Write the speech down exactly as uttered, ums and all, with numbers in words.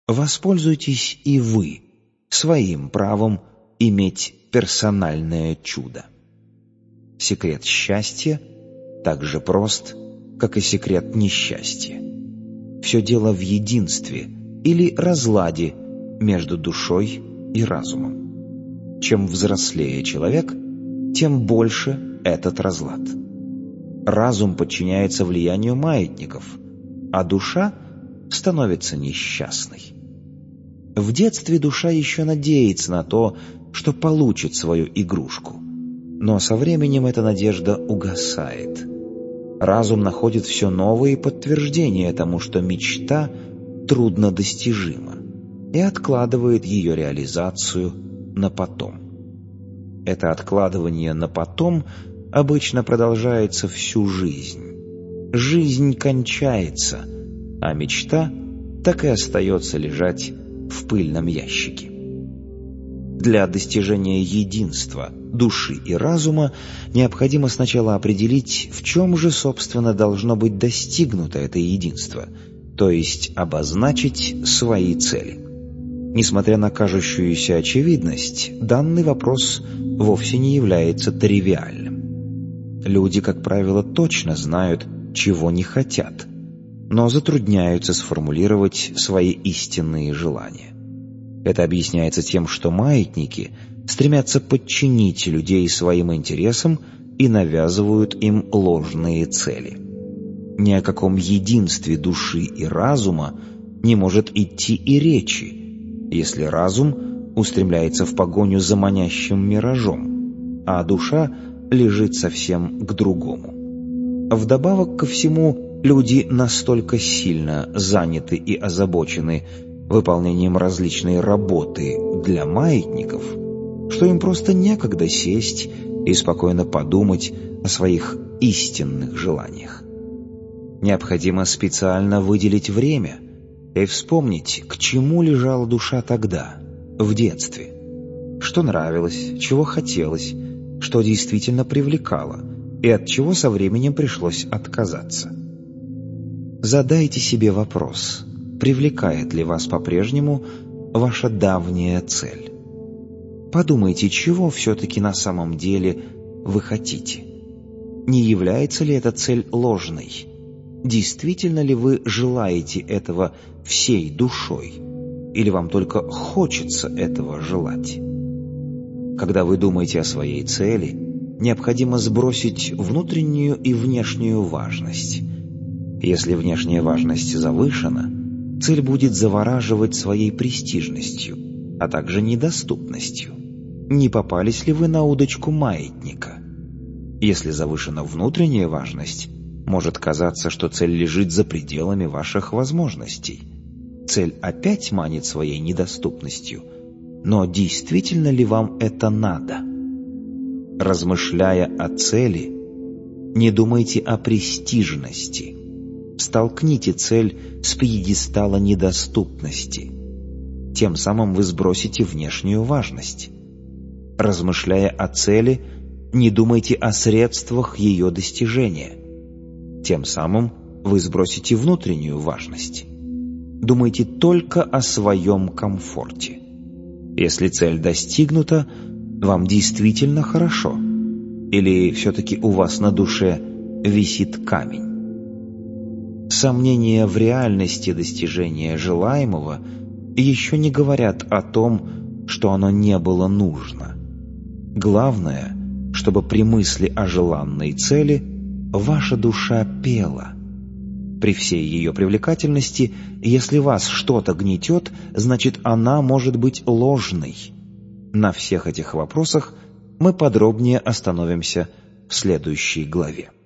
воспользуйтесь и вы своим правом иметь персональное чудо. Секрет счастья так же прост, как и секрет несчастья. Все дело в единстве или разладе между душой и разумом. Чем взрослее человек, тем больше этот разлад. Разум подчиняется влиянию маятников, а душа становится несчастной. В детстве душа еще надеется на то, что получит свою игрушку, но со временем эта надежда угасает. Разум находит все новые подтверждения тому, что мечта труднодостижима, и откладывает ее реализацию на потом. Это откладывание на потом обычно продолжается всю жизнь. Жизнь кончается, а мечта так и остается лежать в пыльном ящике. Для достижения единства души и разума необходимо сначала определить, в чем же, собственно, должно быть достигнуто это единство, то есть обозначить свои цели. Несмотря на кажущуюся очевидность, данный вопрос вовсе не является тривиальным. Люди, как правило, точно знают, чего не хотят, но затрудняются сформулировать свои истинные желания. Это объясняется тем, что маятники стремятся подчинить людей своим интересам и навязывают им ложные цели. Ни о каком единстве души и разума не может идти и речи, если разум устремляется в погоню за манящим миражом, а душа лежит совсем к другому. Вдобавок ко всему, люди настолько сильно заняты и озабочены выполнением различной работы для маятников, что им просто некогда сесть и спокойно подумать о своих истинных желаниях. Необходимо специально выделить время и вспомнить, к чему лежала душа тогда, в детстве, что нравилось, чего хотелось, что действительно привлекало и от чего со временем пришлось отказаться. Задайте себе вопрос: привлекает ли вас по-прежнему ваша давняя цель? Подумайте, чего все-таки на самом деле вы хотите. Не является ли эта цель ложной? Действительно ли вы желаете этого всей душой? Или вам только хочется этого желать? Когда вы думаете о своей цели, необходимо сбросить внутреннюю и внешнюю важность. Если внешняя важность завышена, цель будет завораживать своей престижностью, а также недоступностью. Не попались ли вы на удочку маятника? Если завышена внутренняя важность, может казаться, что цель лежит за пределами ваших возможностей. Цель опять манит своей недоступностью, но действительно ли вам это надо? Размышляя о цели, не думайте о престижности. Столкните цель с пьедестала недоступности. Тем самым вы сбросите внешнюю важность. Размышляя о цели, не думайте о средствах ее достижения. Тем самым вы сбросите внутреннюю важность. Думайте только о своем комфорте. Если цель достигнута, вам действительно хорошо? Или все-таки у вас на душе висит камень? Сомнения в реальности достижения желаемого еще не говорят о том, что оно не было нужно. Главное, чтобы при мысли о желанной цели ваша душа пела. При всей ее привлекательности, если вас что-то гнетет, значит, она может быть ложной. На всех этих вопросах мы подробнее остановимся в следующей главе.